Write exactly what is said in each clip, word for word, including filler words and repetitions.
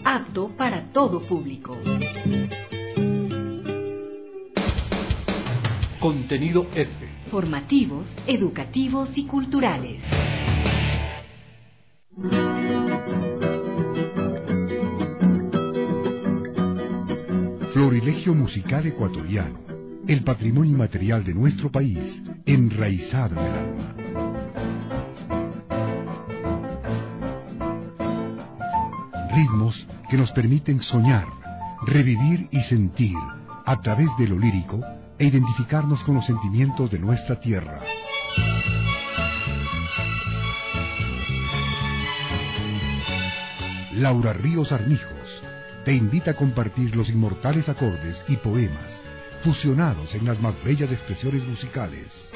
apto para todo público. Contenido F. Formativos, educativos y culturales. Florilegio musical ecuatoriano, el patrimonio inmaterial de nuestro país, enraizado en el alma. Ritmos que nos permiten soñar, revivir y sentir, a través de lo lírico, e identificarnos con los sentimientos de nuestra tierra. Laura Ríos Armijos te invita a compartir los inmortales acordes y poemas fusionados en las más bellas expresiones musicales.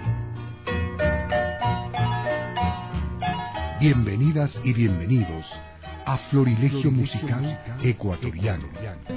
Bienvenidas y bienvenidos a Florilegio Musical Ecuatoriano.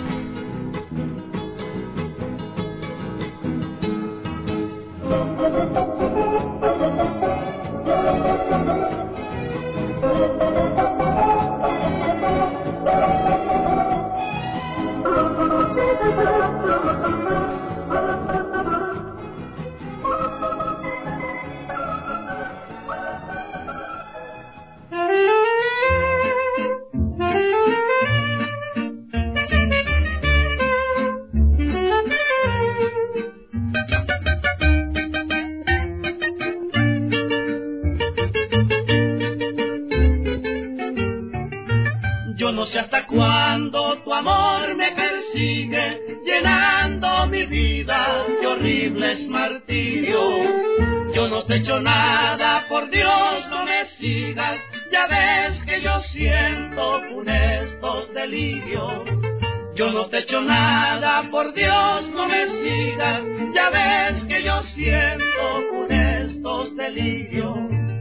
Yo no sé hasta cuándo tu amor me persigue, llenando mi vida de horribles martirios. Yo no te echo nada, por Dios no me sigas, ya ves que yo siento funestos delirios. Yo no te echo nada, por Dios no me sigas, ya ves que yo siento funestos delirios.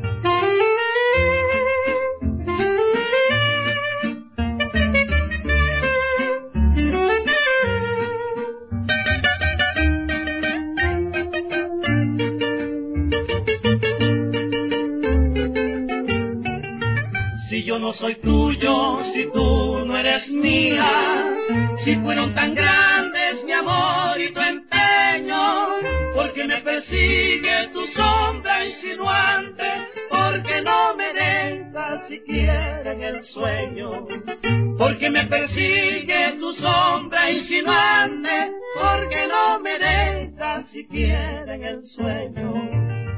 Si yo no soy tuyo, si tú no eres mía, si fueron tan grandes mi amor y tu empeño, porque me persigue tu sombra insinuante, porque no me dejas siquiera en el sueño, porque me persigue tu sombra insinuante, porque no me dejas siquiera en el sueño.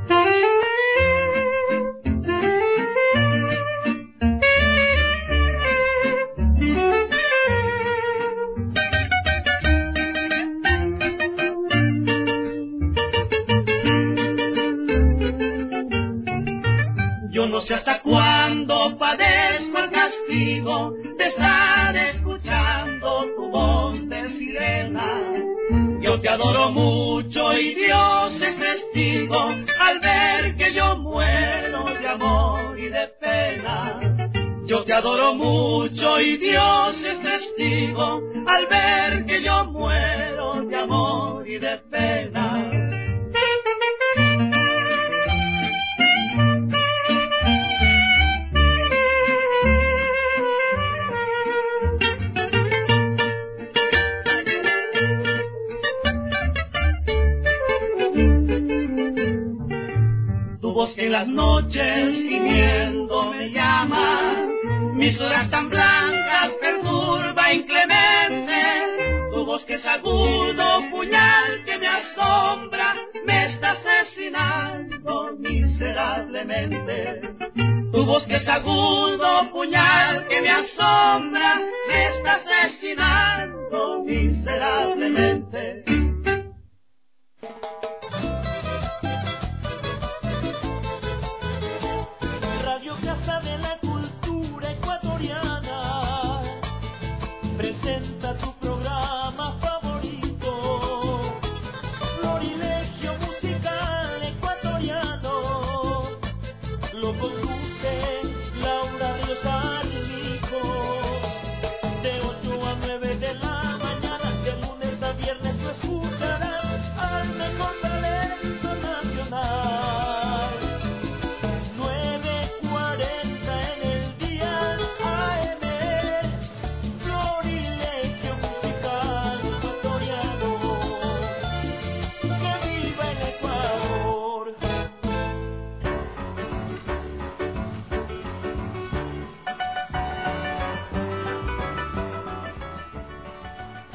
Yo no sé hasta cuándo padezco el castigo de estar escuchando tu voz de sirena. Yo te adoro mucho y Dios es testigo al ver que yo muero de amor y de pena. Yo te adoro mucho y Dios es testigo al ver que yo muero de amor y de pena. Tu voz que en las noches gimiendo me llama, mis horas tan blancas perturba inclemente. Tu voz que es agudo puñal que me asombra, me está asesinando miserablemente. Tu voz que es agudo puñal que me asombra, me está asesinando miserablemente. Radio Casa de la Cultura Ecuatoriana presenta tu programa favorito, Florilegio Musical Ecuatoriano. Lo conduce Laura Ríos Armijos, de ocho a nueve de la mañana, de lunes a viernes tú escucharás al mejor talento nacional. nueve cuarenta en el día A M,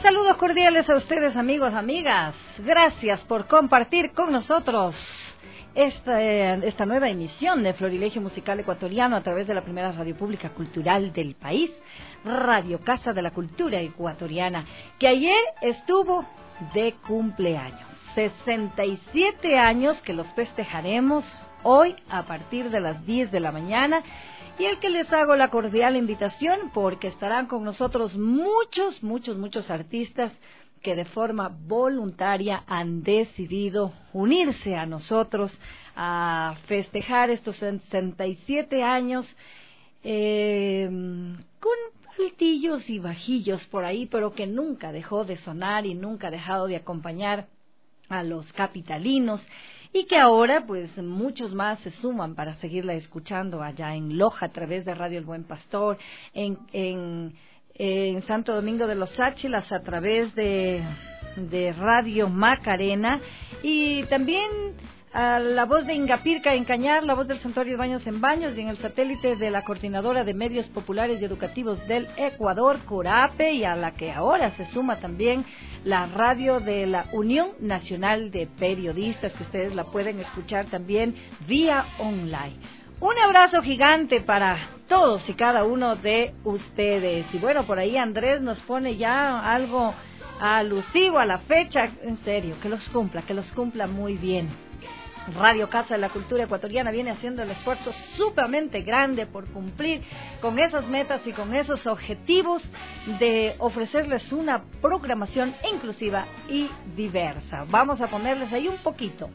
Saludos cordiales a ustedes, amigos, amigas. Gracias por compartir con nosotros esta, esta nueva emisión de Florilegio Musical Ecuatoriano a través de la primera radio pública cultural del país, Radio Casa de la Cultura Ecuatoriana, que ayer estuvo de cumpleaños. sesenta y siete años que los festejaremos hoy a partir de las diez de la mañana. Y el que les hago la cordial invitación porque estarán con nosotros muchos, muchos, muchos artistas que de forma voluntaria han decidido unirse a nosotros a festejar estos sesenta y siete años eh, con altillos y bajillos por ahí, pero que nunca dejó de sonar y nunca ha dejado de acompañar a los capitalinos. Y que ahora, pues, muchos más se suman para seguirla escuchando allá en Loja a través de Radio El Buen Pastor, en, en, en Santo Domingo de los Áchilas a través de, de Radio Macarena, y también a la voz de Ingapirca en Cañar, la voz del Santuario de Baños en Baños, y en el satélite de la Coordinadora de Medios Populares y Educativos del Ecuador, CORAPE, y a la que ahora se suma también la radio de la Unión Nacional de Periodistas, que ustedes la pueden escuchar también vía online. Un abrazo gigante para todos y cada uno de ustedes. Y bueno, por ahí Andrés nos pone ya algo alusivo a la fecha. En serio, que los cumpla, que los cumpla muy bien. Radio Casa de la Cultura Ecuatoriana viene haciendo el esfuerzo sumamente grande por cumplir con esas metas y con esos objetivos de ofrecerles una programación inclusiva y diversa. Vamos a ponerles ahí un poquito.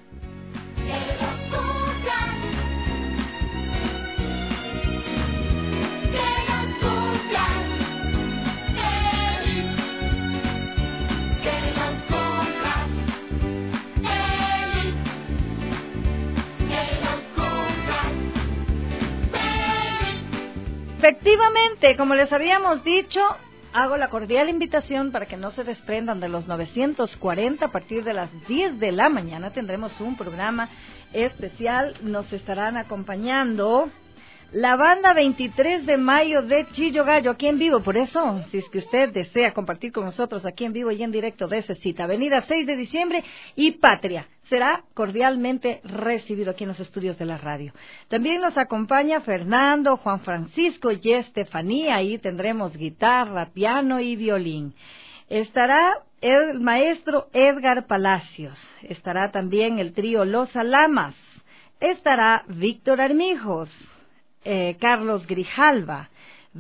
Efectivamente, como les habíamos dicho, hago la cordial invitación para que no se desprendan de los novecientos cuarenta. A partir de las diez de la mañana tendremos un programa especial. Nos estarán acompañando la banda veintitrés de mayo de Chillo Gallo, aquí en vivo. Por eso, si es que usted desea compartir con nosotros aquí en vivo y en directo de esa cita, Avenida seis de diciembre y Patria, será cordialmente recibido aquí en los estudios de la radio. También nos acompaña Fernando, Juan Francisco y Estefanía. Ahí tendremos guitarra, piano y violín. Estará el maestro Edgar Palacios. Estará también el trío Los Alamas. Estará Víctor Armijos, eh, Carlos Grijalva,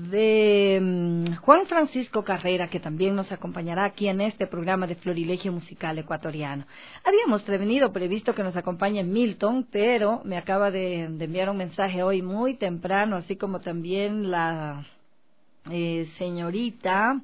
de um, Juan Francisco Carrera, que también nos acompañará aquí en este programa de Florilegio Musical Ecuatoriano. Habíamos prevenido, previsto que nos acompañe Milton, pero me acaba de, de enviar un mensaje hoy muy temprano, así como también la eh, señorita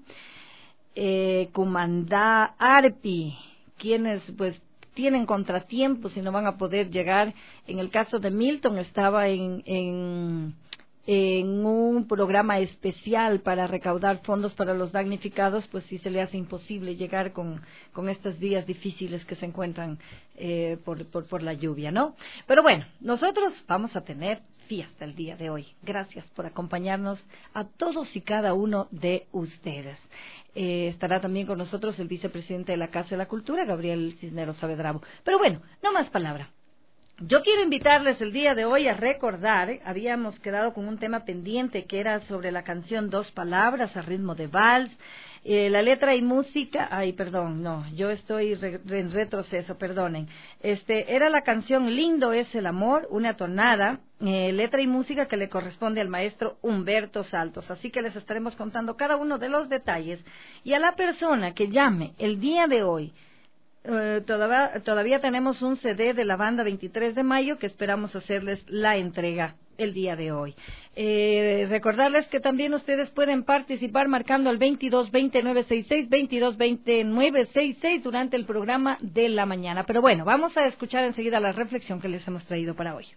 eh, Cumandá Arpi, quienes pues tienen contratiempos y no van a poder llegar. En el caso de Milton estaba en... en en un programa especial para recaudar fondos para los damnificados, pues sí se le hace imposible llegar con, con estos días difíciles que se encuentran eh, por, por, por la lluvia, ¿no? Pero bueno, nosotros vamos a tener fiesta el día de hoy. Gracias por acompañarnos a todos y cada uno de ustedes. Eh, estará también con nosotros el vicepresidente de la Casa de la Cultura, Gabriel Cisneros Saavedra. Pero bueno, no más palabra. Yo quiero invitarles el día de hoy a recordar, eh, habíamos quedado con un tema pendiente que era sobre la canción Dos Palabras a ritmo de vals, eh, la letra y música, ay perdón, no, yo estoy re, re, en retroceso, perdonen, este era la canción Lindo es el amor, una tonada, eh, letra y música que le corresponde al maestro Humberto Saltos, así que les estaremos contando cada uno de los detalles, y a la persona que llame el día de hoy, Uh, todavía, todavía tenemos un C D de la banda veintitrés de mayo que esperamos hacerles la entrega el día de hoy. Eh, recordarles que también ustedes pueden participar marcando al veintidós veinte nueve sesenta y seis, veintidós veinte nueve sesenta y seis durante el programa de la mañana. Pero bueno, vamos a escuchar enseguida la reflexión que les hemos traído para hoy.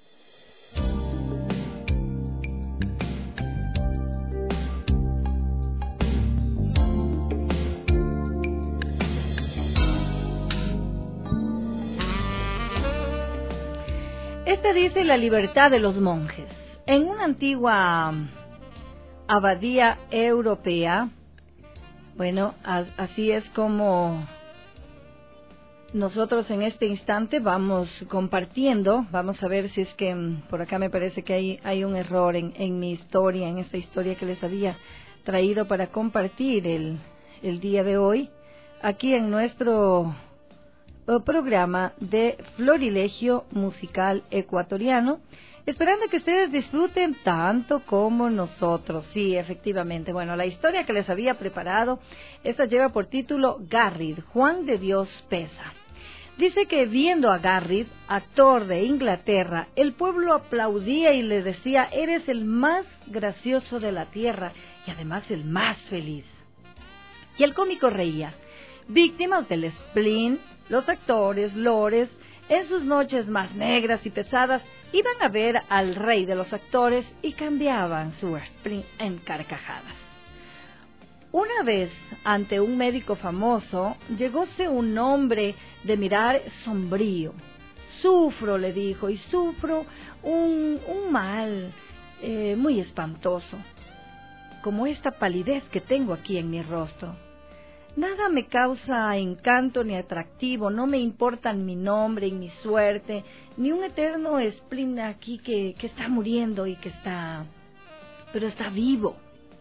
Este dice la libertad de los monjes. En una antigua abadía europea Bueno, a, así es como nosotros en este instante vamos compartiendo. Vamos a ver si es que mm, por acá me parece que hay, hay un error en, en mi historia, en esta historia que les había traído para compartir el, el día de hoy, aquí en nuestro uh, programa de Florilegio Musical Ecuatoriano, esperando que ustedes disfruten tanto como nosotros. Sí, efectivamente. Bueno, la historia que les había preparado, esta lleva por título Garryd, Juan de Dios Pesa. Dice que viendo a Garryd, actor de Inglaterra, el pueblo aplaudía y le decía: eres el más gracioso de la tierra y además el más feliz. Y el cómico reía. Víctimas del spleen, los actores, lores, en sus noches más negras y pesadas, iban a ver al rey de los actores y cambiaban su spleen en carcajadas. Una vez, ante un médico famoso, llegóse un hombre de mirar sombrío. Sufro, le dijo, y sufro un, un mal eh, muy espantoso, como esta palidez que tengo aquí en mi rostro. Nada me causa encanto ni atractivo, no me importan mi nombre y mi suerte, ni un eterno spleen aquí que, que está muriendo y que está, pero está vivo.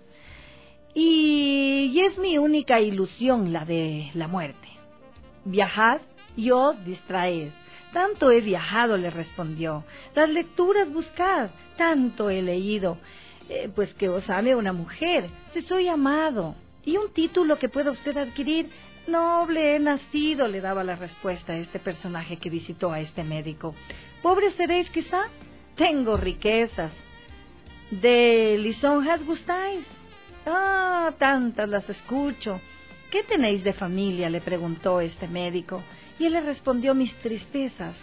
Y, y es mi única ilusión la de la muerte. Viajad, yo distraed. Tanto he viajado, le respondió. Las lecturas buscad, tanto he leído. Eh, pues que os ame una mujer, si soy amado. Y un título que pueda usted adquirir, noble he nacido, le daba la respuesta a este personaje que visitó a este médico. Pobre seréis quizá, tengo riquezas. ¿De lisonjas gustáis? Ah, tantas las escucho. ¿Qué tenéis de familia?, le preguntó este médico. Y él le respondió: mis tristezas.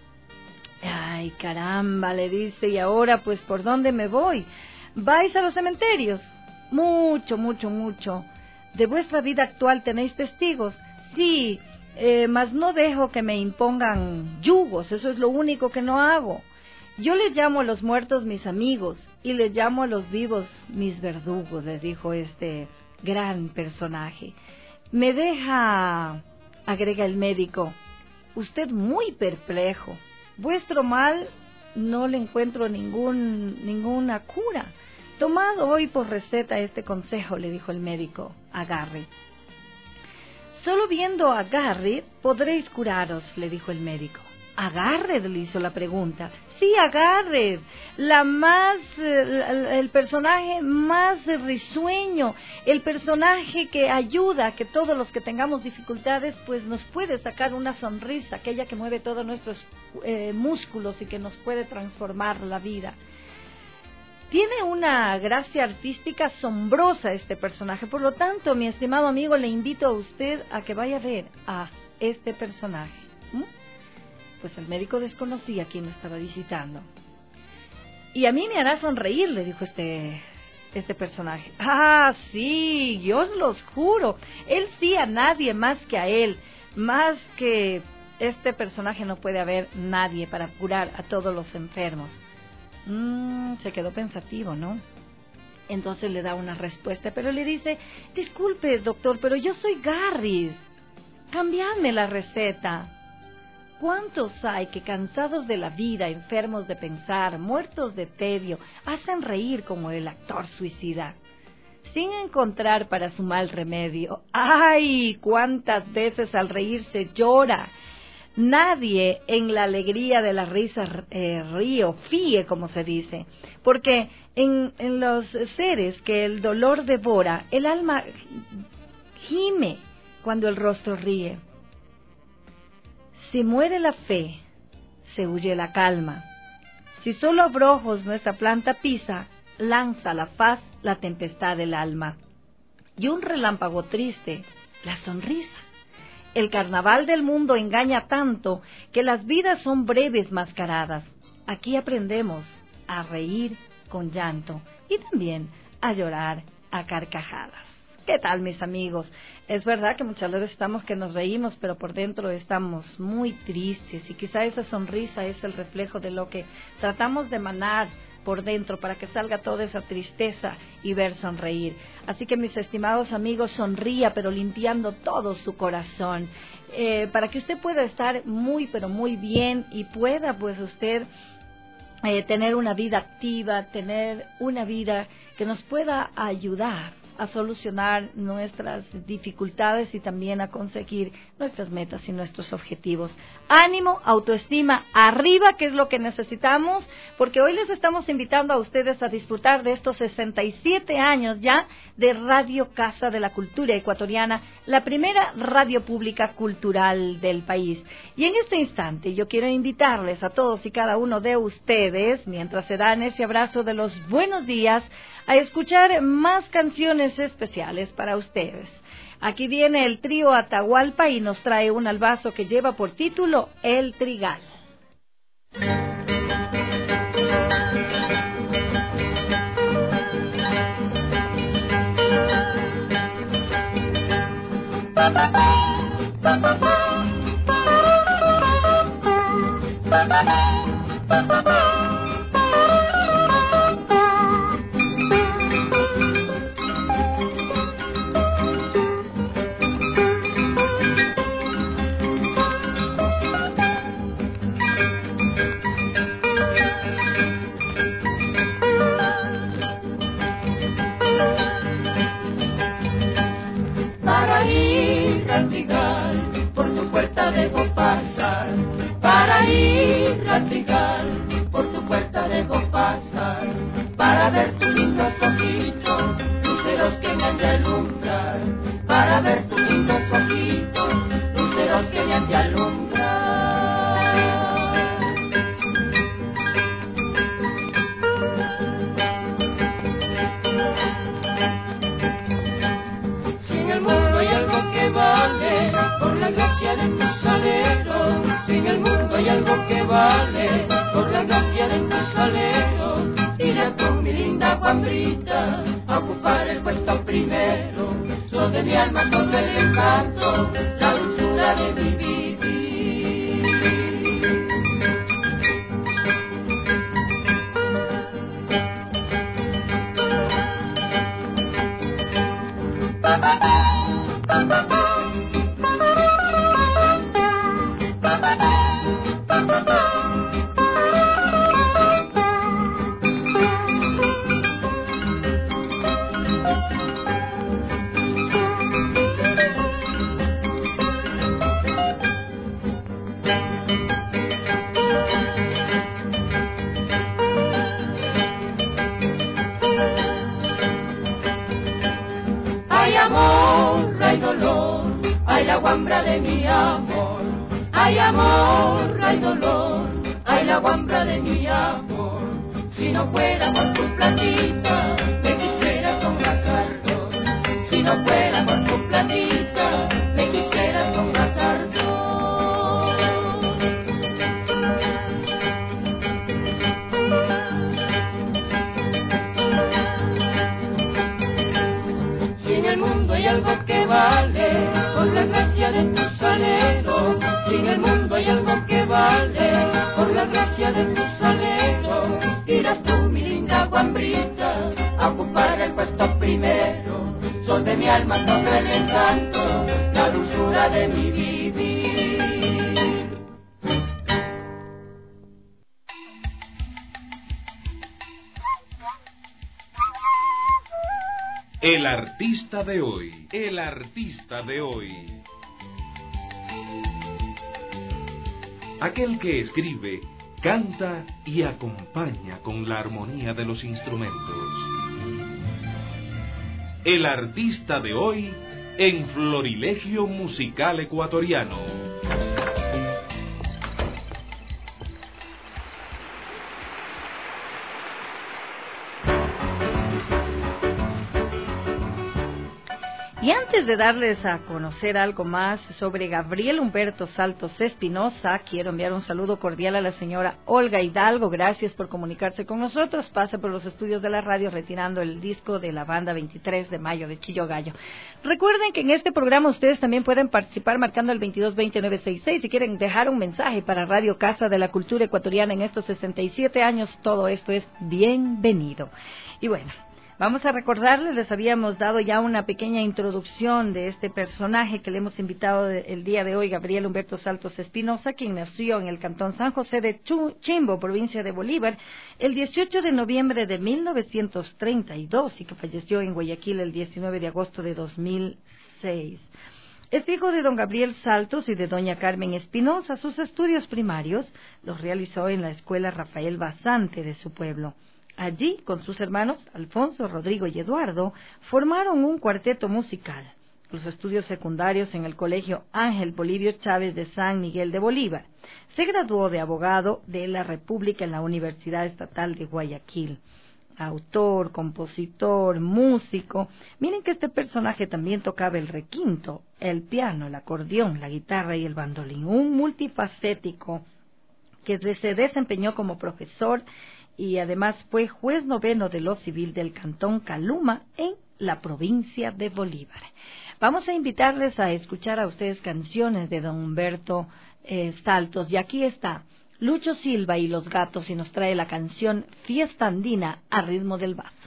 Ay, caramba, le dice, y ahora pues ¿por dónde me voy? ¿Vais a los cementerios? Mucho, mucho, mucho. ¿De vuestra vida actual tenéis testigos? Sí, eh, mas no dejo que me impongan yugos, eso es lo único que no hago. Yo les llamo a los muertos mis amigos y les llamo a los vivos mis verdugos, le dijo este gran personaje. Me deja, agrega el médico, usted muy perplejo. Vuestro mal no le encuentro ningún, ninguna cura. Tomad hoy por receta este consejo, le dijo el médico a Garryd. Solo viendo a Garryd podréis curaros, le dijo el médico. ¿A Garryd?, le hizo la pregunta. Sí, a Garryd, la más, eh, el personaje más risueño, el personaje que ayuda a que todos los que tengamos dificultades, pues nos puede sacar una sonrisa, aquella que mueve todos nuestros eh, músculos y que nos puede transformar la vida. Tiene una gracia artística asombrosa este personaje, por lo tanto, mi estimado amigo, le invito a usted a que vaya a ver a este personaje. ¿Mm? Pues el médico desconocía a quien lo estaba visitando. Y a mí me hará sonreír, le dijo este, este personaje. Ah, sí, yo os los juro, él sí, a nadie más que a él, más que este personaje no puede haber nadie para curar a todos los enfermos. Mm, se quedó pensativo, ¿no? Entonces le da una respuesta, pero le dice: disculpe, doctor, pero yo soy Garryd. Cambiadme la receta. ¿Cuántos hay que, cansados de la vida, enfermos de pensar, muertos de tedio, hacen reír como el actor suicida, sin encontrar para su mal remedio? ¡Ay! ¿Cuántas veces al reírse llora? Nadie en la alegría de la risa eh, ríe o fíe, como se dice, porque en, en los seres que el dolor devora, el alma gime cuando el rostro ríe. Si muere la fe, se huye la calma. Si solo abrojos nuestra planta pisa, lanza a la faz la tempestad del alma. Y un relámpago triste, la sonrisa. El carnaval del mundo engaña tanto que las vidas son breves mascaradas. Aquí aprendemos a reír con llanto y también a llorar a carcajadas. ¿Qué tal, mis amigos? Es verdad que muchas veces estamos que nos reímos, pero por dentro estamos muy tristes y quizá esa sonrisa es el reflejo de lo que tratamos de emanar por dentro para que salga toda esa tristeza y ver sonreír. Así que mis estimados amigos, sonría, pero limpiando todo su corazón, eh, para que usted pueda estar muy, pero muy bien y pueda pues usted eh, tener una vida activa, tener una vida que nos pueda ayudar a solucionar nuestras dificultades y también a conseguir nuestras metas y nuestros objetivos. Ánimo, autoestima arriba, que es lo que necesitamos, porque hoy les estamos invitando a ustedes a disfrutar de estos sesenta y siete años ya de Radio Casa de la Cultura Ecuatoriana, la primera radio pública cultural del país. Y en este instante yo quiero invitarles a todos y cada uno de ustedes, mientras se dan ese abrazo de los buenos días, a escuchar más canciones especiales para ustedes. Aquí viene el trío Atahualpa y nos trae un albazo que lleva por título El Trigal. Debo pasar, para ir a trigal, por tu puerta debo pasar, para ver tus lindos ojitos, luceros que me han de alumbrar, para ver tus lindos ojitos, luceros que me han de alumbrar. Si en el mundo hay algo que vale, por la gracia de tu salero, si en el mundo hay algo que vale, por la gracia de tu salero, iré con mi linda guambrita a ocupar el puesto primero, sos de mi alma todo el encanto, la dulzura de mi vivir. De mi amor, hay amor, hay dolor, hay la guambra de mi amor. Si no fuera por tu platita, me quisiera con ardor. Si no fuera por tu platita, me quisiera con ardor. Si en el mundo hay algo que vale, por la gracia de tu salero, si en el mundo hay algo que vale, por la gracia de tu salero, irás tú, mi linda guambrita, a ocupar el puesto primero, sos de mi alma todo el encanto, la dulzura de mi vivir. El artista de hoy, el artista de hoy. Aquel que escribe, canta y acompaña con la armonía de los instrumentos. El artista de hoy en Florilegio Musical Ecuatoriano. Y antes de darles a conocer algo más sobre Gabriel Humberto Saltos Espinosa, quiero enviar un saludo cordial a la señora Olga Hidalgo. Gracias por comunicarse con nosotros. Pasa por los estudios de la radio retirando el disco de la banda veintitrés de mayo de Chillo Gallo. Recuerden que en este programa ustedes también pueden participar marcando el veintidós veinte nueve sesenta y seis si quieren dejar un mensaje para Radio Casa de la Cultura Ecuatoriana en estos sesenta y siete años. Todo esto es bienvenido. Y bueno, vamos a recordarles, les habíamos dado ya una pequeña introducción de este personaje que le hemos invitado el día de hoy, Gabriel Humberto Saltos Espinosa, quien nació en el cantón San José de Chimbo, provincia de Bolívar, el dieciocho de noviembre de mil novecientos treinta y dos y que falleció en Guayaquil el diecinueve de agosto de dos mil seis. Es hijo de don Gabriel Saltos y de doña Carmen Espinosa. Sus estudios primarios los realizó en la escuela Rafael Basante de su pueblo. Allí, con sus hermanos Alfonso, Rodrigo y Eduardo, formaron un cuarteto musical. Los estudios secundarios en el Colegio Ángel Bolivio Chávez de San Miguel de Bolívar. Se graduó de abogado de la República en la Universidad Estatal de Guayaquil. Autor, compositor, músico. Miren que este personaje también tocaba el requinto, el piano, el acordeón, la guitarra y el bandolín. Un multifacético que se desempeñó como profesor y además fue juez noveno de lo civil del Cantón Caluma en la provincia de Bolívar. Vamos a invitarles a escuchar a ustedes canciones de don Humberto eh, Saltos, y aquí está Lucho Silva y los Gatos y nos trae la canción Fiesta Andina a ritmo del vaso.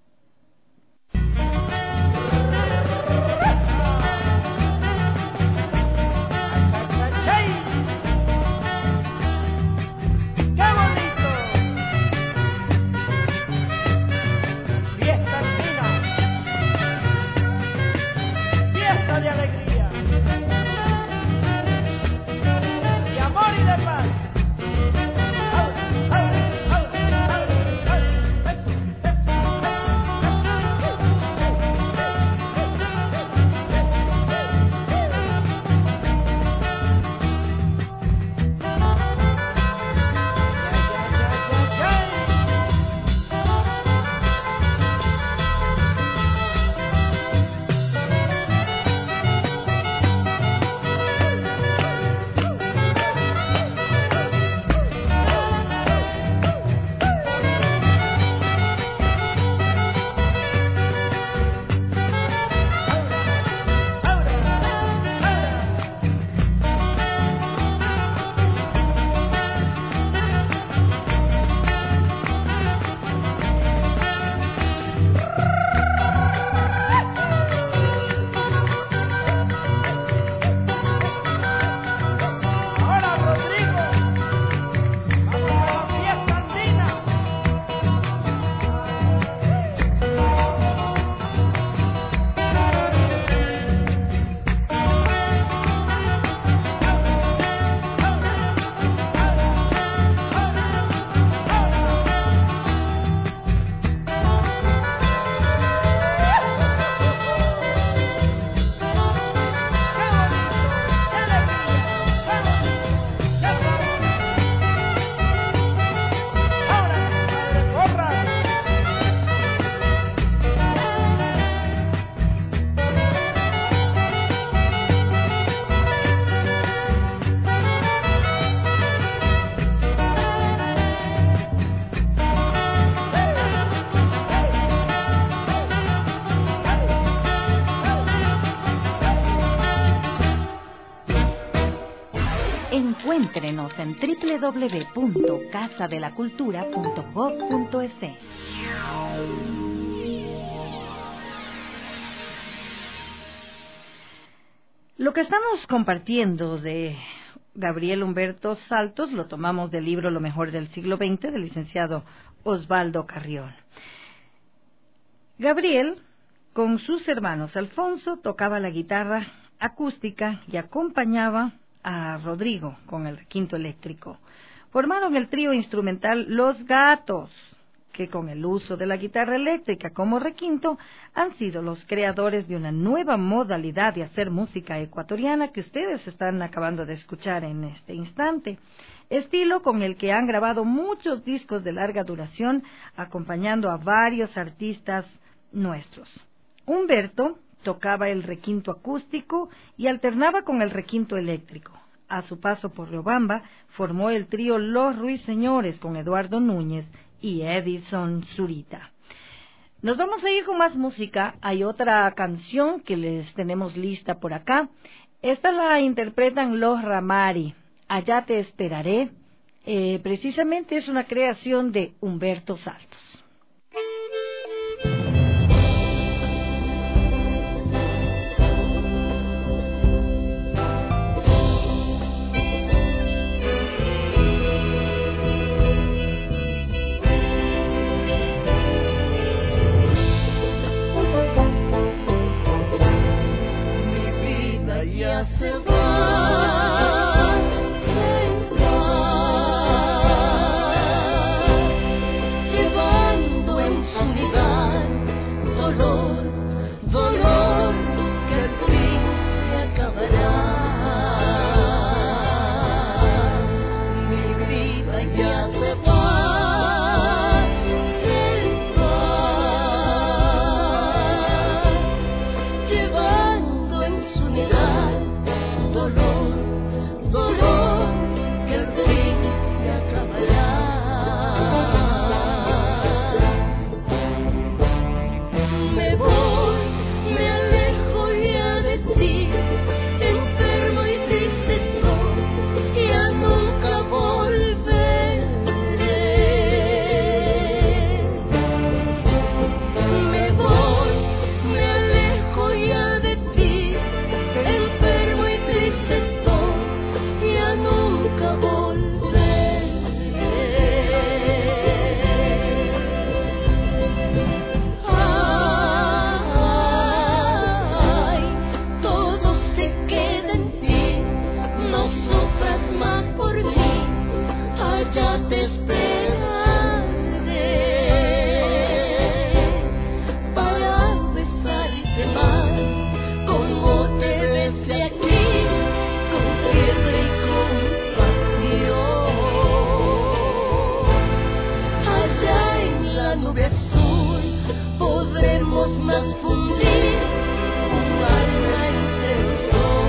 Encuéntrenos en doble u doble u doble u punto casa de la cultura punto gob punto es. Lo que estamos compartiendo de Gabriel Humberto Saltos lo tomamos del libro Lo mejor del siglo veinte del licenciado Osvaldo Carrión. Gabriel, con sus hermanos Alfonso, tocaba la guitarra acústica y acompañaba a Rodrigo con el requinto eléctrico. Formaron el trío instrumental Los Gatos, que con el uso de la guitarra eléctrica como requinto han sido los creadores de una nueva modalidad de hacer música ecuatoriana que ustedes están acabando de escuchar en este instante, estilo con el que han grabado muchos discos de larga duración acompañando a varios artistas nuestros. Humberto tocaba el requinto acústico y alternaba con el requinto eléctrico. A su paso por Riobamba, formó el trío Los Ruiseñores con Eduardo Núñez y Edison Zurita. Nos vamos a ir con más música. Hay otra canción que les tenemos lista por acá. Esta la interpretan Los Ramari, Allá te esperaré. Eh, precisamente es una creación de Humberto Saltos. Se va, se va, llevando en su lugar dolor, dolor que al fin se acabará. Mi vida ya se va, se va, llevando en su mirar dolor, dolor que al fin se acabará. Me voy, me alejo ya de ti, enfermo y triste estoy, ya nunca volveré. Me voy, me alejo ya de ti, enfermo y triste estoy, ya nunca volveré. Ay, todo se queda en ti, no sufras más por mí, allá te esperaré para besarte más, como te besé aquí, con fiebre y con pasión. Allá en la nube azul podremos más fundir un alma entre los dos.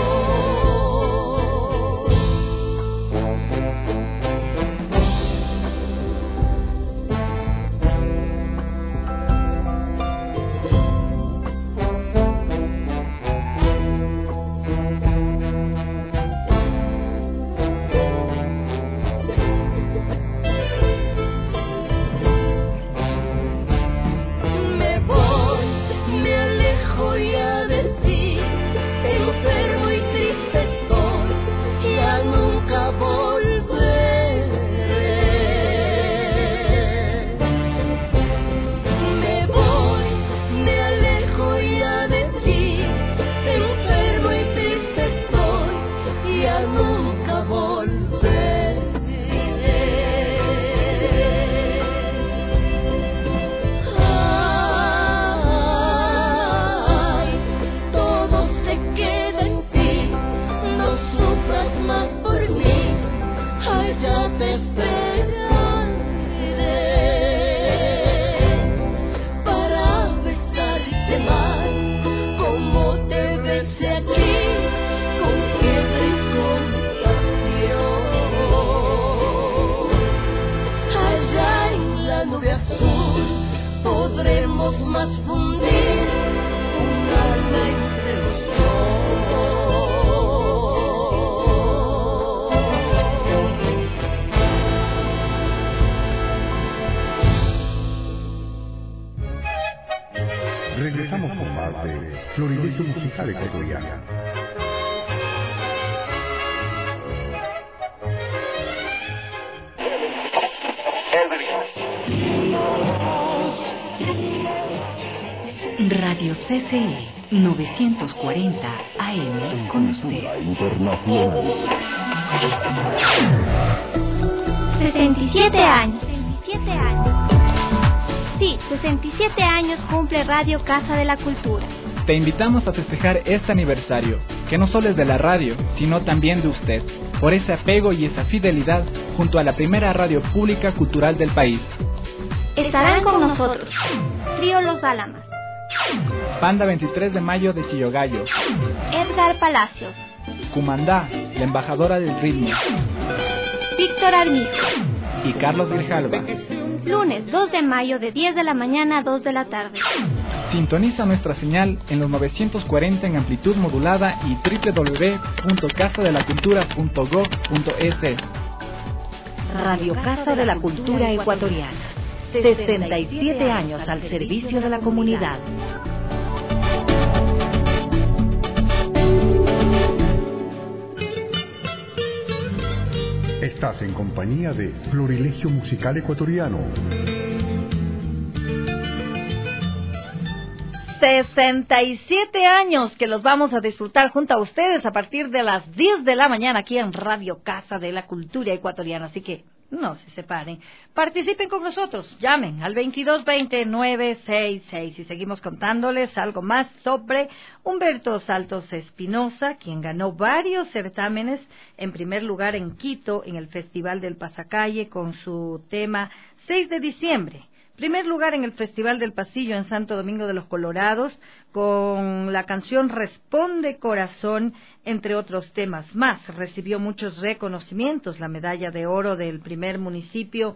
Me voy, me alejo ya de ti, enfermo y triste estoy, ya nunca volveré. Me voy, me alejo ya de ti, enfermo y triste estoy, ya nunca volveré. Ay, todo se queda en ti, no sufras más por mí, allá te esperaré para besarte más, como te besé aquí, con fiebre y con pasión. Allá en la nube azul podremos más fundir un alma entre los dos. Regresamos con más de Florilegium Musical Ecuatoriana. Radio C C E novecientos cuarenta A M con usted. sesenta y siete años. Sí, sesenta y siete años cumple Radio Casa de la Cultura. Te invitamos a festejar este aniversario, que no solo es de la radio, sino también de usted, por ese apego y esa fidelidad junto a la primera radio pública cultural del país. Estarán con nosotros Trío Los Álamas, Panda veintitrés de mayo de Chillogallo. Edgar Palacios. Cumandá, la embajadora del ritmo. Víctor Armijo. Y Carlos Grijalva. Lunes dos de mayo de diez de la mañana a dos de la tarde. Sintoniza nuestra señal en los novecientos cuarenta en amplitud modulada y doble u doble u doble u punto casa de la cultura punto gob punto es. Radio Casa de la Cultura Ecuatoriana. sesenta y siete años al servicio de la comunidad. Estás en compañía de Florilegio Musical Ecuatoriano. sesenta y siete años que los vamos a disfrutar junto a ustedes a partir de las diez de la mañana aquí en Radio Casa de la Cultura Ecuatoriana. Así que no se separen. Participen con nosotros. Llamen al veintidós veinte nueve sesenta y seis y seguimos contándoles algo más sobre Humberto Saltos Espinosa, quien ganó varios certámenes. En primer lugar en Quito, en el Festival del Pasacalle, con su tema seis de diciembre. Primer lugar en el Festival del Pasillo en Santo Domingo de los Colorados, con la canción Responde Corazón, entre otros temas más. Recibió muchos reconocimientos, la medalla de oro del primer municipio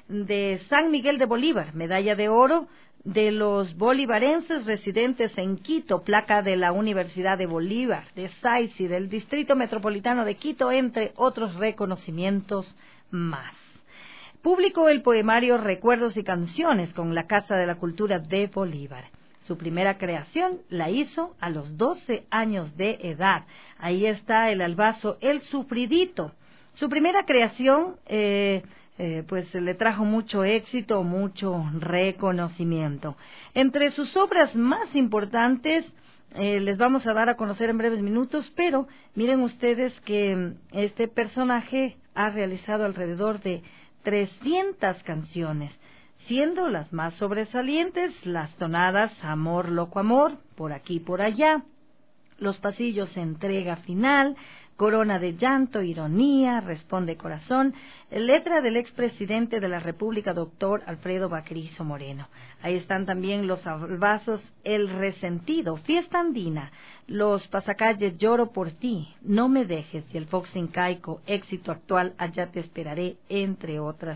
de San Miguel de Bolívar, medalla de oro de los bolivarenses residentes en Quito, placa de la Universidad de Bolívar, de S A I C I, del Distrito Metropolitano de Quito, entre otros reconocimientos más. Publicó el poemario Recuerdos y Canciones con la Casa de la Cultura de Bolívar. Su primera creación la hizo a los doce años de edad. Ahí está el albazo El Sufridito. Su primera creación eh, eh, pues le trajo mucho éxito, mucho reconocimiento. Entre sus obras más importantes eh, les vamos a dar a conocer en breves minutos, pero miren ustedes que este personaje ha realizado alrededor de trescientas canciones, siendo las más sobresalientes las tonadas Amor, Loco Amor, Por Aquí, Por Allá, Los Pasillos, Entrega Final, Corona de Llanto, Ironía, Responde Corazón, letra del expresidente de la República, doctor Alfredo Bacrizo Moreno. Ahí están también los albazos El Resentido, Fiesta Andina, Los Pasacalles, Lloro por Ti, No Me Dejes, y el Fox Incaico, Éxito Actual, Allá Te Esperaré, entre otras.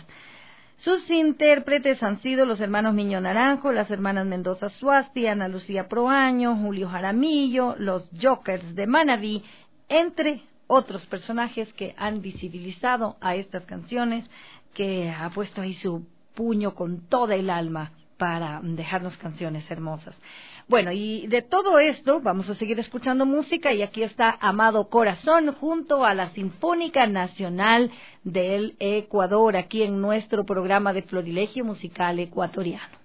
Sus intérpretes han sido los hermanos Miño Naranjo, las hermanas Mendoza Suasti, Ana Lucía Proaño, Julio Jaramillo, los Jokers de Manabí, entre otros personajes que han visibilizado a estas canciones, que ha puesto ahí su puño con toda el alma para dejarnos canciones hermosas. Bueno, y de todo esto vamos a seguir escuchando música, y aquí está Amado Corazón junto a la Sinfónica Nacional del Ecuador, aquí en nuestro programa de Florilegio Musical Ecuatoriano.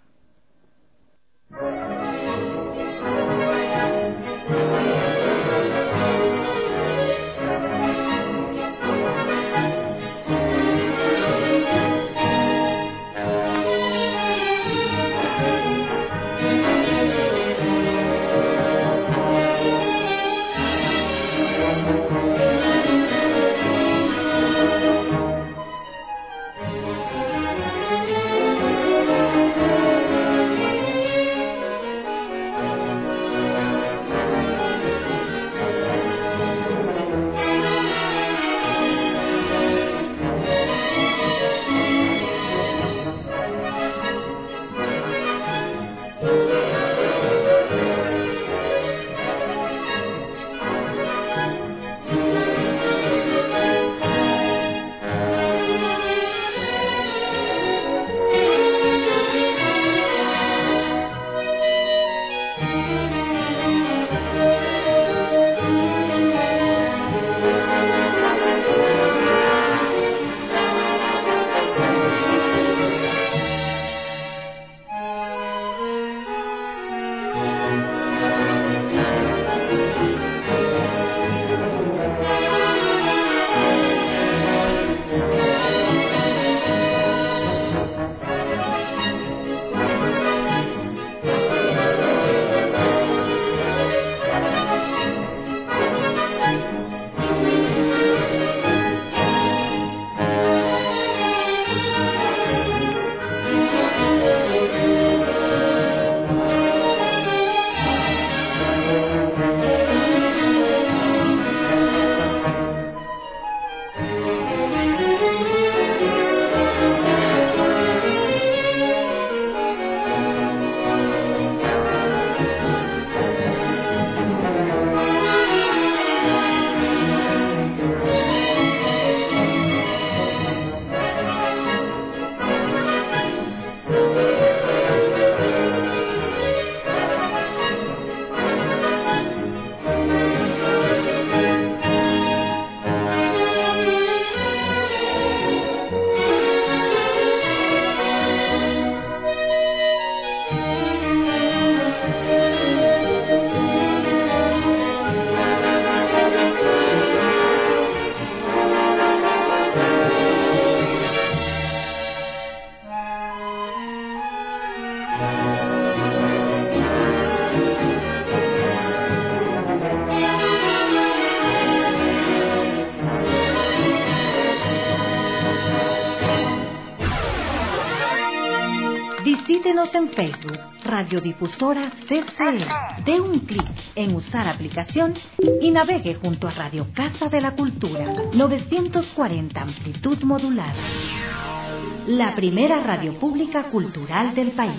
Síganos en Facebook, Radiodifusora C C E. Dé un clic en usar aplicación y navegue junto a Radio Casa de la Cultura, novecientos cuarenta amplitud modulada. La primera radio pública cultural del país.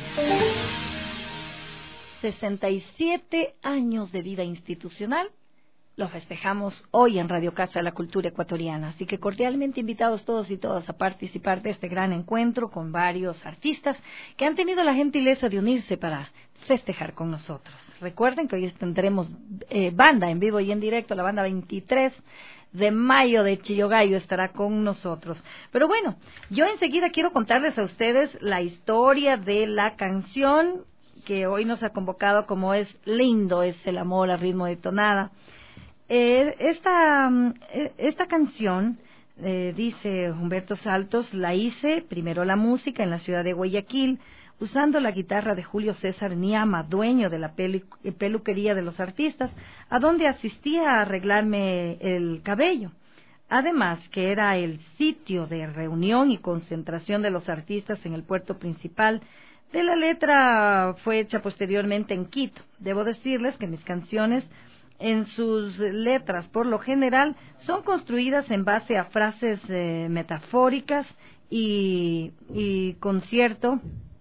sesenta y siete años de vida institucional. Lo festejamos hoy en Radio Casa de la Cultura Ecuatoriana, así que cordialmente invitados todos y todas a participar de este gran encuentro con varios artistas que han tenido la gentileza de unirse para festejar con nosotros. Recuerden que hoy tendremos eh, banda en vivo y en directo, la banda veintitrés de mayo de Chillogallo estará con nosotros. Pero bueno, yo enseguida quiero contarles a ustedes la historia de la canción que hoy nos ha convocado, como es Lindo es el amor a ritmo de tonada. Eh, esta, esta canción, eh, dice Humberto Saltos, la hice primero la música en la ciudad de Guayaquil, usando la guitarra de Julio César Niama, dueño de la pelu peluquería de los artistas, a donde asistía a arreglarme el cabello. Además, que era el sitio de reunión y concentración de los artistas en el puerto principal. De la letra fue hecha posteriormente en Quito. Debo decirles que mis canciones, en sus letras, por lo general, son construidas en base a frases eh, metafóricas y, y con cierto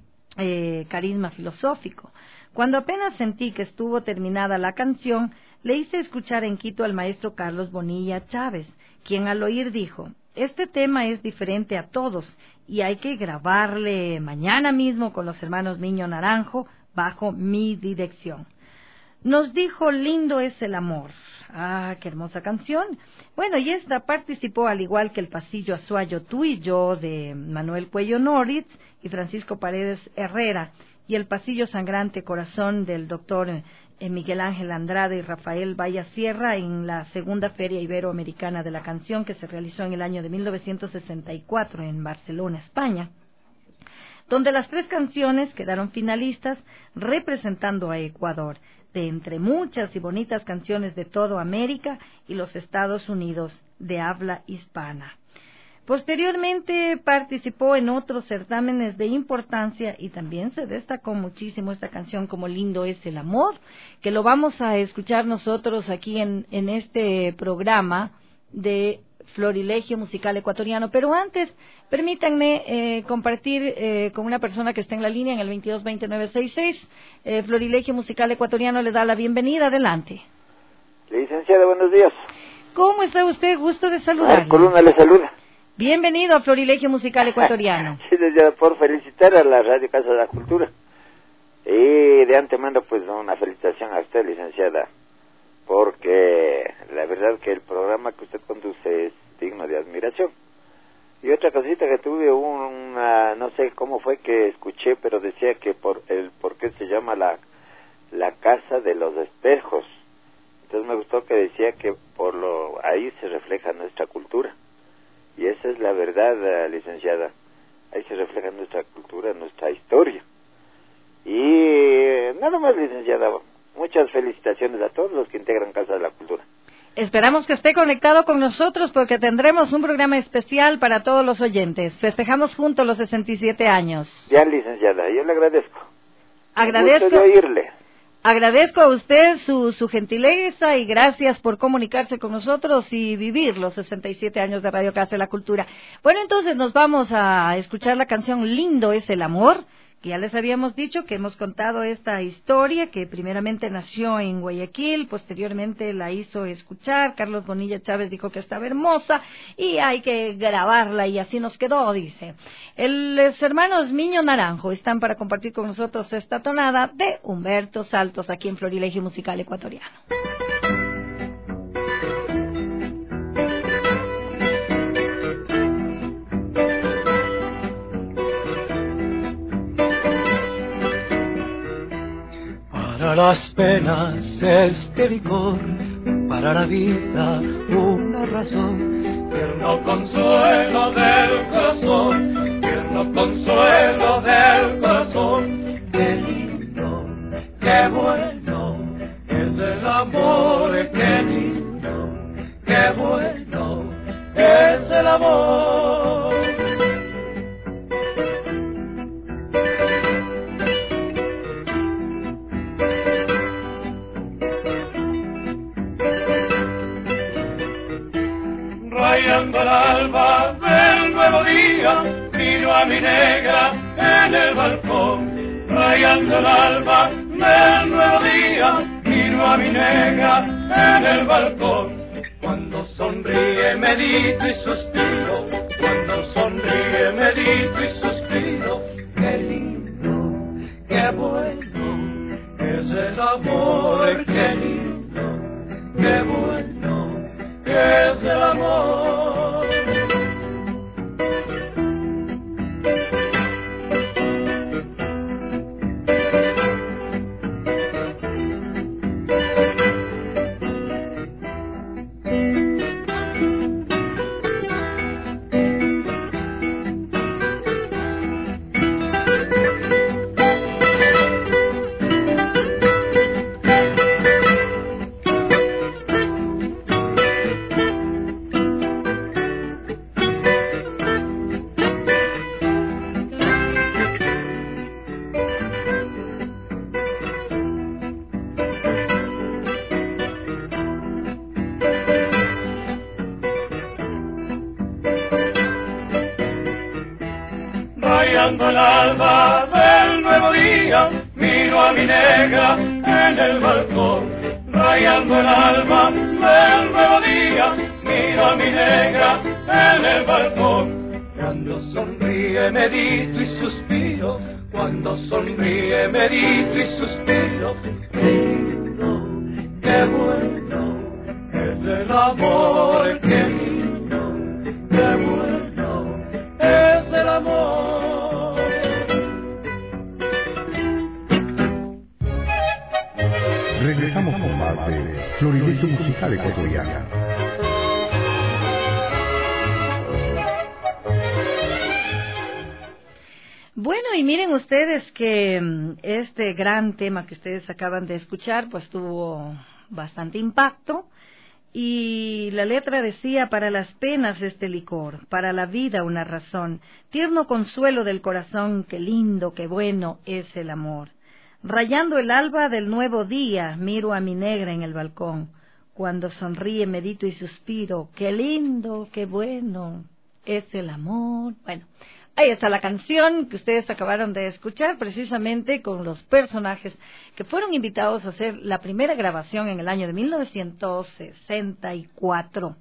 eh, carisma filosófico. Cuando apenas sentí que estuvo terminada la canción, le hice escuchar en Quito al maestro Carlos Bonilla Chávez, quien al oír dijo: este tema es diferente a todos y hay que grabarle mañana mismo con los hermanos Miño Naranjo bajo mi dirección. Nos dijo: lindo es el amor. Ah, qué hermosa canción. Bueno, y esta participó, al igual que El Pasillo Azuayo, Tú y Yo, de Manuel Cuello Noritz y Francisco Paredes Herrera, y El Pasillo Sangrante Corazón, del doctor eh, Miguel Ángel Andrade y Rafael Valla Sierra, en la segunda Feria Iberoamericana de la Canción, que se realizó en el año de mil novecientos sesenta y cuatro en Barcelona, España, donde las tres canciones quedaron finalistas representando a Ecuador, de entre muchas y bonitas canciones de toda América y los Estados Unidos de habla hispana. Posteriormente participó en otros certámenes de importancia y también se destacó muchísimo esta canción como Lindo es el amor, que lo vamos a escuchar nosotros aquí en, en este programa de Florilegio Musical Ecuatoriano. Pero antes, permítanme eh, compartir eh, con una persona que está en la línea en el veintidós veinte nueve sesenta y seis. Eh, Florilegio Musical Ecuatoriano le da la bienvenida. Adelante. Licenciada, buenos días. ¿Cómo está usted? Gusto de saludarle. Ah, Coluna le saluda. Bienvenido a Florilegio Musical Ecuatoriano. Sí, licenciada, por felicitar a la Radio Casa de la Cultura. Y de antemano, pues, una felicitación a usted, licenciada, porque la verdad que el programa que usted conduce es digno de admiración. Y otra cosita que tuve, una, no sé cómo fue que escuché, pero decía que por el por qué se llama la, la Casa de los Espejos. Entonces me gustó que decía que por lo ahí se refleja nuestra cultura. Y esa es la verdad, licenciada. Ahí se refleja nuestra cultura, nuestra historia. Y nada más, licenciada. Muchas felicitaciones a todos los que integran Casa de la Cultura. Esperamos que esté conectado con nosotros porque tendremos un programa especial para todos los oyentes. Festejamos juntos los sesenta y siete años. Ya, licenciada, yo le agradezco. Agradezco. Gusto de oírle. Agradezco a usted su, su gentileza y gracias por comunicarse con nosotros y vivir los sesenta y siete años de Radio Casa de la Cultura. Bueno, entonces nos vamos a escuchar la canción Lindo es el amor, que ya les habíamos dicho que hemos contado esta historia que primeramente nació en Guayaquil, posteriormente la hizo escuchar, Carlos Bonilla Chávez dijo que estaba hermosa y hay que grabarla y así nos quedó, dice. El, los hermanos Miño Naranjo están para compartir con nosotros esta tonada de Humberto Saltos aquí en Florilegio Musical Ecuatoriano. Para las penas este licor, para la vida una razón. Tierno consuelo del corazón, tierno consuelo del corazón. Qué lindo, qué bueno es el amor, qué lindo, qué bueno es el amor. Rayando el alba del nuevo día, miro a mi negra en el balcón. Rayando el alba del nuevo día, miro a mi negra en el balcón. Cuando sonríe medito y suspiro, cuando sonríe medito y suspiro. Qué lindo, qué bueno es el amor, qué lindo, qué bueno es el amor. Rayando el alba del nuevo día, miro a mi negra en el balcón. Rayando el alba del nuevo día, miro a mi negra en el balcón. Cuando sonríe medito y suspiro, cuando sonríe medito y suspiro. Qué lindo, qué bueno es el amor, qué lindo, qué bueno es el amor. Regresamos con más de Florilegium Musical Ecuatoriana. Bueno, y miren ustedes que este gran tema que ustedes acaban de escuchar, pues tuvo bastante impacto. Y la letra decía: para las penas este licor, para la vida una razón, tierno consuelo del corazón, qué lindo, qué bueno es el amor. Rayando el alba del nuevo día, miro a mi negra en el balcón. Cuando sonríe medito y suspiro, qué lindo, qué bueno es el amor. Bueno, ahí está la canción que ustedes acabaron de escuchar, precisamente con los personajes que fueron invitados a hacer la primera grabación en el año de mil novecientos sesenta y cuatro.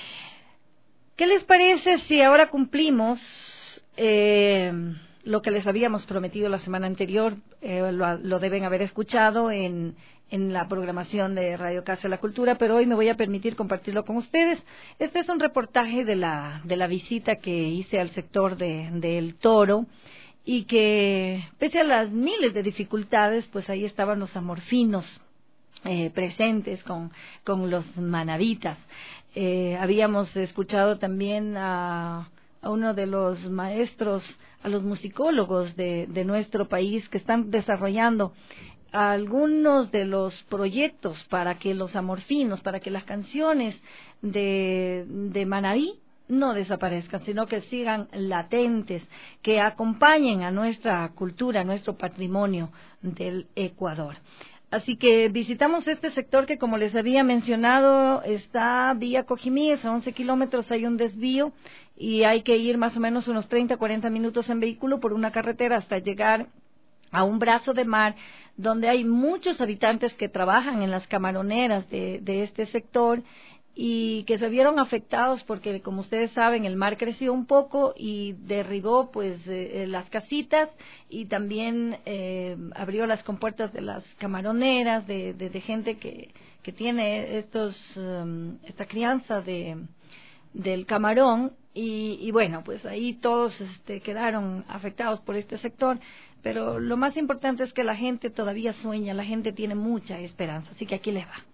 ¿Qué les parece si ahora cumplimos eh, lo que les habíamos prometido la semana anterior? Eh, lo, lo deben haber escuchado en, en la programación de Radio Casa de la Cultura, pero hoy me voy a permitir compartirlo con ustedes. Este es un reportaje de la, de la visita que hice al sector de, de El Toro, y que pese a las miles de dificultades, pues ahí estaban los amorfinos eh, presentes con, con los manavitas. Eh, habíamos escuchado también a, a uno de los maestros, a los musicólogos de, de nuestro país, que están desarrollando algunos de los proyectos para que los amorfinos, para que las canciones de, de Manaví no desaparezcan, sino que sigan latentes, que acompañen a nuestra cultura, a nuestro patrimonio del Ecuador. Así que visitamos este sector que, como les había mencionado, está vía Cojimíes, a once kilómetros hay un desvío y hay que ir más o menos unos treinta a cuarenta minutos en vehículo por una carretera hasta llegar a un brazo de mar donde hay muchos habitantes que trabajan en las camaroneras de, de este sector y que se vieron afectados porque, como ustedes saben, el mar creció un poco y derribó pues eh, las casitas y también eh, abrió las compuertas de las camaroneras, de, de, de gente que, que tiene estos um, esta crianza de del camarón y, y bueno, pues ahí todos este, quedaron afectados por este sector, pero lo más importante es que la gente todavía sueña, la gente tiene mucha esperanza, así que aquí les va.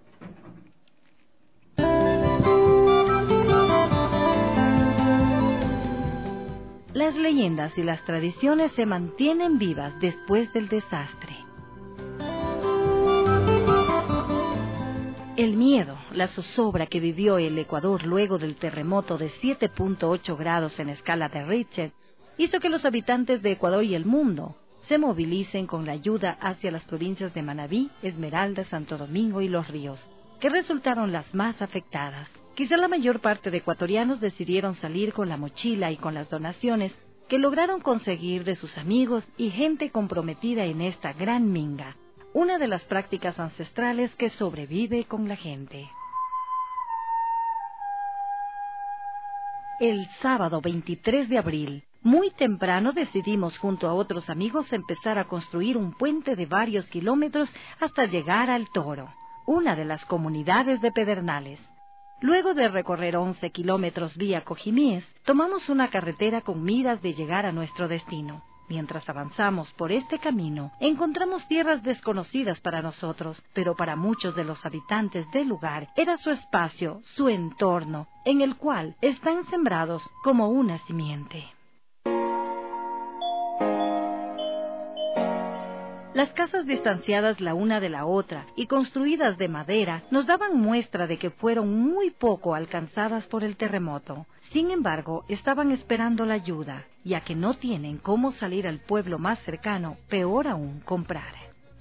Las leyendas y las tradiciones se mantienen vivas después del desastre. El miedo, la zozobra que vivió el Ecuador luego del terremoto de siete punto ocho grados en escala de Richter, hizo que los habitantes de Ecuador y el mundo se movilicen con la ayuda hacia las provincias de Manabí, Esmeralda, Santo Domingo y Los Ríos, que resultaron las más afectadas. Quizá la mayor parte de ecuatorianos decidieron salir con la mochila y con las donaciones que lograron conseguir de sus amigos y gente comprometida en esta gran minga, una de las prácticas ancestrales que sobrevive con la gente. El sábado veintitrés de abril, muy temprano decidimos junto a otros amigos empezar a construir un puente de varios kilómetros hasta llegar al Toro, una de las comunidades de Pedernales. Luego de recorrer once kilómetros vía Cojimíes, tomamos una carretera con miras de llegar a nuestro destino. Mientras avanzamos por este camino, encontramos tierras desconocidas para nosotros, pero para muchos de los habitantes del lugar era su espacio, su entorno, en el cual están sembrados como una simiente. Las casas distanciadas la una de la otra y construidas de madera nos daban muestra de que fueron muy poco alcanzadas por el terremoto. Sin embargo, estaban esperando la ayuda, ya que no tienen cómo salir al pueblo más cercano, peor aún, comprar.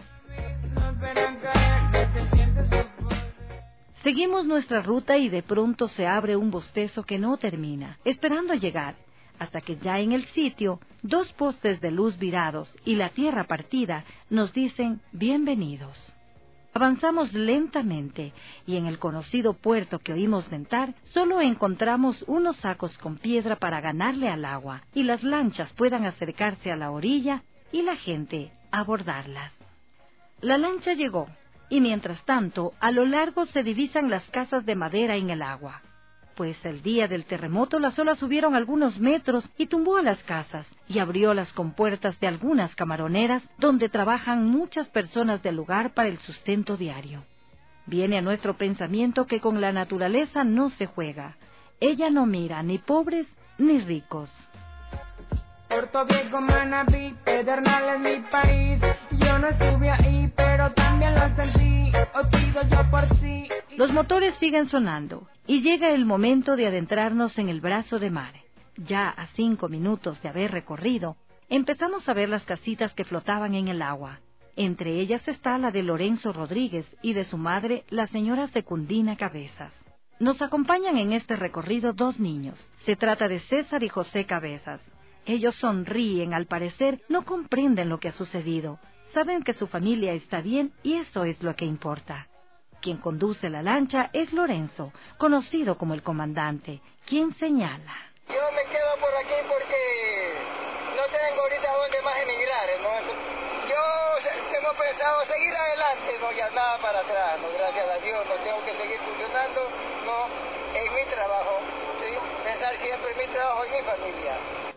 Seguimos nuestra ruta y de pronto se abre un bostezo que no termina, esperando llegar, hasta que ya en el sitio, dos postes de luz virados y la tierra partida nos dicen bienvenidos. Avanzamos lentamente y en el conocido puerto que oímos ventar, solo encontramos unos sacos con piedra para ganarle al agua y las lanchas puedan acercarse a la orilla y la gente abordarlas. La lancha llegó y mientras tanto, a lo largo se divisan las casas de madera en el agua. Pues el día del terremoto las olas subieron algunos metros y tumbó a las casas y abrió las compuertas de algunas camaroneras donde trabajan muchas personas del lugar para el sustento diario. Viene a nuestro pensamiento que con la naturaleza no se juega. Ella no mira ni pobres ni ricos. Puerto Viejo, Manabí, Pedernales, mi país. Yo no estuve ahí, pero también lo sentí. Os pido yo por sí. Los motores siguen sonando y llega el momento de adentrarnos en el brazo de mar. Ya a cinco minutos de haber recorrido, empezamos a ver las casitas que flotaban en el agua. Entre ellas está la de Lorenzo Rodríguez y de su madre, la señora Secundina Cabezas. Nos acompañan en este recorrido dos niños. Se trata de César y José Cabezas. Ellos sonríen, al parecer no comprenden lo que ha sucedido. Saben que su familia está bien y eso es lo que importa. Quien conduce la lancha es Lorenzo, conocido como el comandante, quien señala. Yo me quedo por aquí porque no tengo ahorita dónde más emigrar, ¿no? Yo tengo pensado seguir adelante, no ya nada para atrás, ¿no? Gracias a Dios, no tengo que seguir funcionando, ¿no? En mi trabajo, ¿sí? Pensar siempre en mi trabajo y mi familia.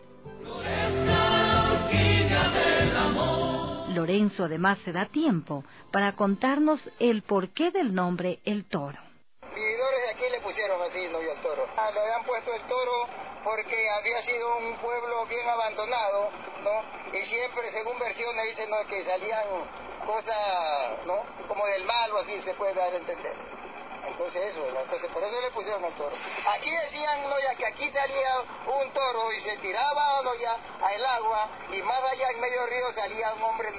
Lorenzo además se da tiempo para contarnos el porqué del nombre El Toro. Vividores de aquí le pusieron así, ¿no? Y el Toro. Ah, le habían puesto El Toro porque había sido un pueblo bien abandonado, ¿no? Y siempre, según versiones, dicen, ¿no?, que salían cosas, ¿no?, como del mal o así, se puede dar a entender. Entonces eso, entonces por eso le pusieron El Toro. Aquí decían, no, ya que aquí salía un toro y se tiraba, no, ya al agua, y más allá en medio río salía un hombre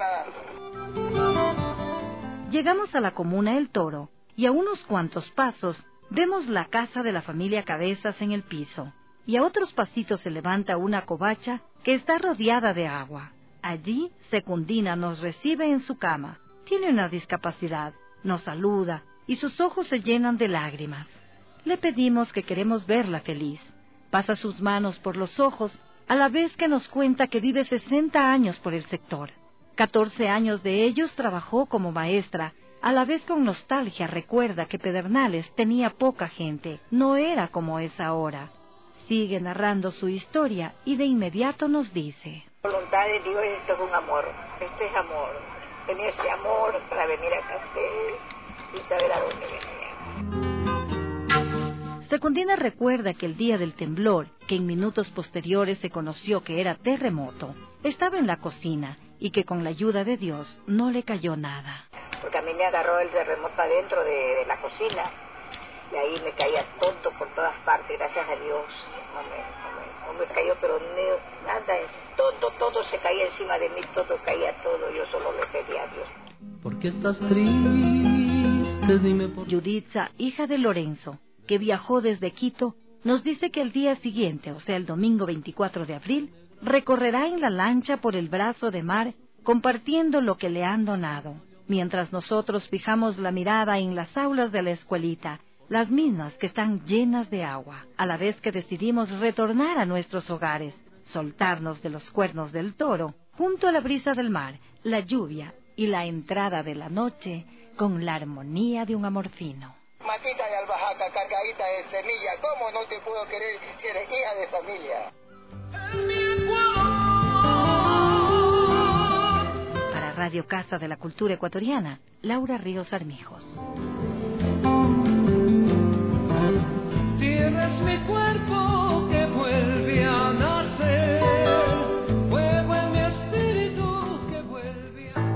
nadando. Llegamos a la comuna El Toro y a unos cuantos pasos vemos la casa de la familia Cabezas en el piso y a otros pasitos se levanta una covacha que está rodeada de agua. Allí Secundina nos recibe en su cama. Tiene una discapacidad, nos saluda y sus ojos se llenan de lágrimas. Le pedimos que queremos verla feliz. Pasa sus manos por los ojos, a la vez que nos cuenta que vive sesenta años por el sector. catorce años de ellos trabajó como maestra. A la vez con nostalgia recuerda que Pedernales tenía poca gente, no era como es ahora. Sigue narrando su historia y de inmediato nos dice: Voluntad de Dios, esto es un amor, esto es amor. Tenía ese amor para venir acá a ustedes y saber a dónde venía. Secundina recuerda que el día del temblor, que en minutos posteriores se conoció que era terremoto, estaba en la cocina y que con la ayuda de Dios no le cayó nada. Porque a mí me agarró el terremoto adentro de, de la cocina y ahí me caía todo por todas partes, gracias a Dios. No me, no me, no me cayó, pero no, nada, todo, todo se caía encima de mí, todo caía todo, yo solo le pedía a Dios. ¿Por qué estás triste? Dime por... Yuditza, hija de Lorenzo, que viajó desde Quito, nos dice que el día siguiente, o sea el domingo veinticuatro de abril, recorrerá en la lancha por el brazo de mar, compartiendo lo que le han donado, mientras nosotros fijamos la mirada en las aulas de la escuelita, las mismas que están llenas de agua, a la vez que decidimos retornar a nuestros hogares, soltarnos de los cuernos del toro, junto a la brisa del mar, la lluvia y la entrada de la noche, con la armonía de un amor fino. Matita de albahaca cargadita de semilla, ¿cómo no te puedo querer si eres hija de familia? Para Radio Casa de la Cultura Ecuatoriana, Laura Ríos Armijos. Tienes mi cuerpo que vuelve a nacer, fuego en mi espíritu que vuelve a...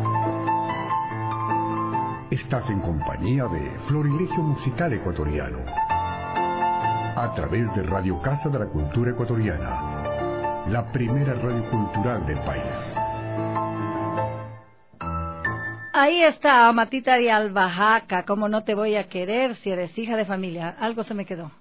Estás en compañía de Florilegio Musical Ecuatoriano, a través de Radio Casa de la Cultura Ecuatoriana, la primera radio cultural del país. Ahí está, Matita de Albahaca, ¿cómo no te voy a querer si eres hija de familia? Algo se me quedó.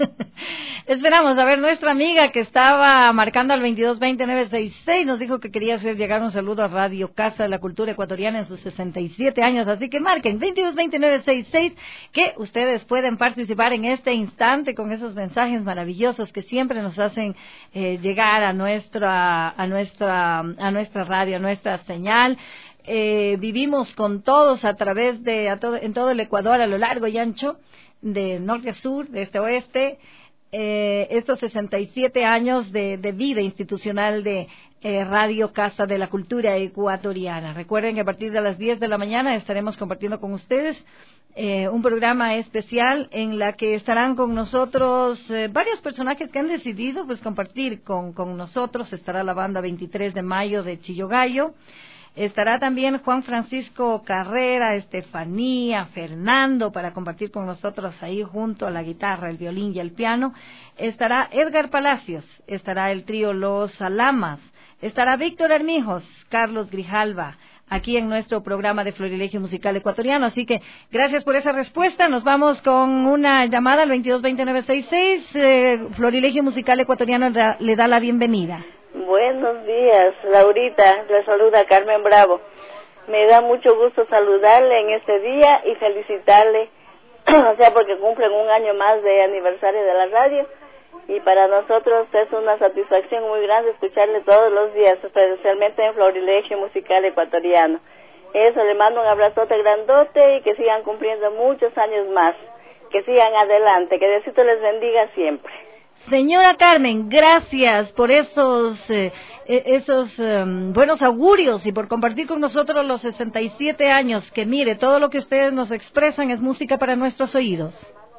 Esperamos a ver nuestra amiga que estaba marcando al veintidós veinte nueve sesenta y seis, nos dijo que quería hacer llegar un saludo a Radio Casa de la Cultura Ecuatoriana en sus sesenta y siete años, así que marquen veintidós veinte nueve sesenta y seis, que ustedes pueden participar en este instante con esos mensajes maravillosos que siempre nos hacen eh, llegar a nuestra, a nuestra, a nuestra radio, a nuestra señal. Eh, vivimos con todos a través de, a todo, en todo el Ecuador, a lo largo y ancho, de norte a sur, de este a oeste, eh, estos sesenta y siete años de, de vida institucional de eh, Radio Casa de la Cultura Ecuatoriana. Recuerden que a partir de las diez de la mañana estaremos compartiendo con ustedes eh, un programa especial en la que estarán con nosotros eh, varios personajes que han decidido pues compartir con, con nosotros. Estará la banda veintitrés de mayo de Chillogallo. Estará también Juan Francisco Carrera, Estefanía, Fernando, para compartir con nosotros ahí junto a la guitarra, el violín y el piano. Estará Edgar Palacios, estará el trío Los Alamas, estará Víctor Armijos, Carlos Grijalva, aquí en nuestro programa de Florilegio Musical Ecuatoriano. Así que gracias por esa respuesta. Nos vamos con una llamada al veintidós veinte nueve sesenta y seis. Eh, Florilegio Musical Ecuatoriano da, le da la bienvenida. Buenos días, Laurita, le saluda Carmen Bravo. Me da mucho gusto saludarle en este día y felicitarle, o sea, porque cumplen un año más de aniversario de la radio, y para nosotros es una satisfacción muy grande escucharle todos los días, especialmente en Florilegio Musical Ecuatoriano. Eso, le mando un abrazote grandote y que sigan cumpliendo muchos años más, que sigan adelante, que Diosito les bendiga siempre. Señora Carmen, gracias por esos eh, esos eh, buenos augurios y por compartir con nosotros los sesenta y siete años, que mire, todo lo que ustedes nos expresan es música para nuestros oídos.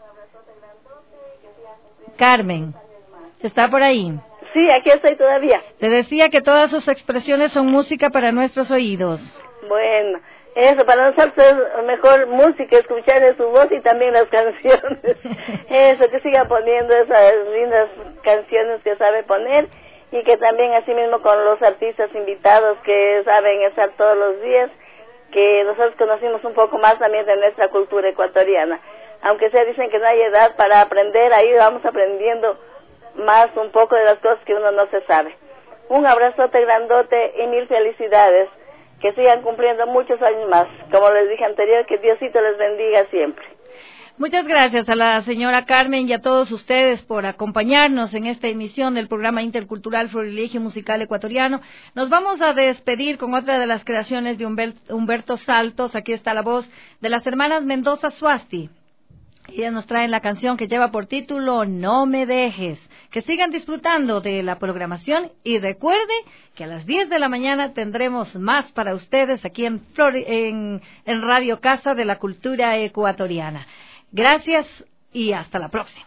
Carmen, ¿está por ahí? Sí, aquí estoy todavía. Te decía que todas sus expresiones son música para nuestros oídos. Bueno, eso, para nosotros es mejor música, escuchar su voz y también las canciones. Eso, que siga poniendo esas lindas canciones que sabe poner, y que también así mismo con los artistas invitados que saben estar todos los días, que nosotros conocimos un poco más también de nuestra cultura ecuatoriana. Aunque se dicen que no hay edad para aprender, ahí vamos aprendiendo más un poco de las cosas que uno no se sabe. Un abrazote grandote y mil felicidades. Que sigan cumpliendo muchos años más. Como les dije anterior, que Diosito les bendiga siempre. Muchas gracias a la señora Carmen y a todos ustedes por acompañarnos en esta emisión del programa intercultural Florilegio Musical Ecuatoriano. Nos vamos a despedir con otra de las creaciones de Humberto, Humberto Saltos. Aquí está la voz de las hermanas Mendoza Suasti. Ellas nos traen la canción que lleva por título No me dejes. Que sigan disfrutando de la programación y recuerde que a las diez de la mañana tendremos más para ustedes aquí en, Flor- en, en Radio Casa de la Cultura Ecuatoriana. Gracias y hasta la próxima.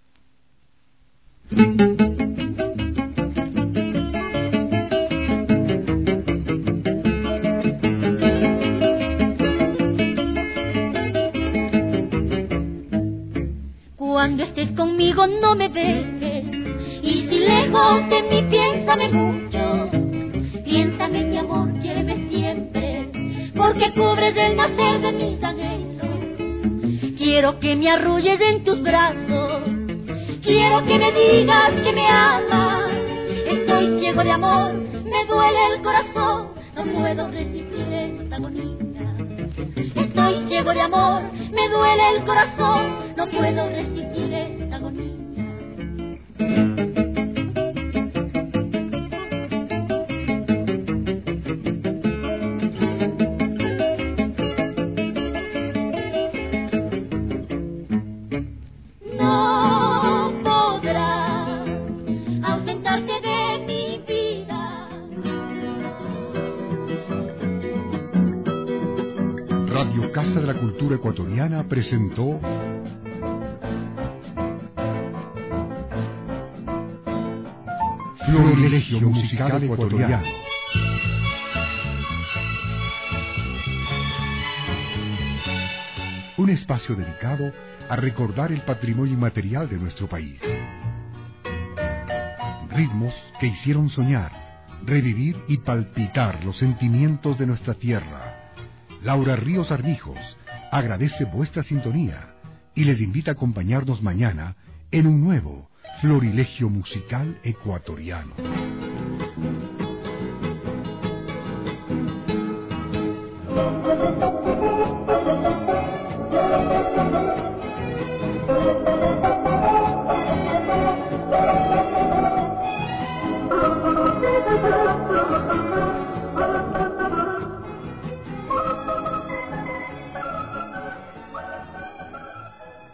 Cuando estés conmigo no me dejes, y si lejos de mí piénsame mucho, piénsame mi amor, quiéreme siempre, porque cubres el nacer de mis anhelos. Quiero que me arrulles en tus brazos, quiero que me digas que me amas. Estoy ciego de amor, me duele el corazón, no puedo resistir esta agonía. Estoy ciego de amor, me duele el corazón, no puedo resistir esta agonía. Radio Casa de la Cultura Ecuatoriana presentó Florilegio Musical Ecuatoriano. Un espacio dedicado a recordar el patrimonio inmaterial de nuestro país. Ritmos que hicieron soñar, revivir y palpitar los sentimientos de nuestra tierra. Laura Ríos Armijos agradece vuestra sintonía y les invita a acompañarnos mañana en un nuevo Florilegio Musical Ecuatoriano.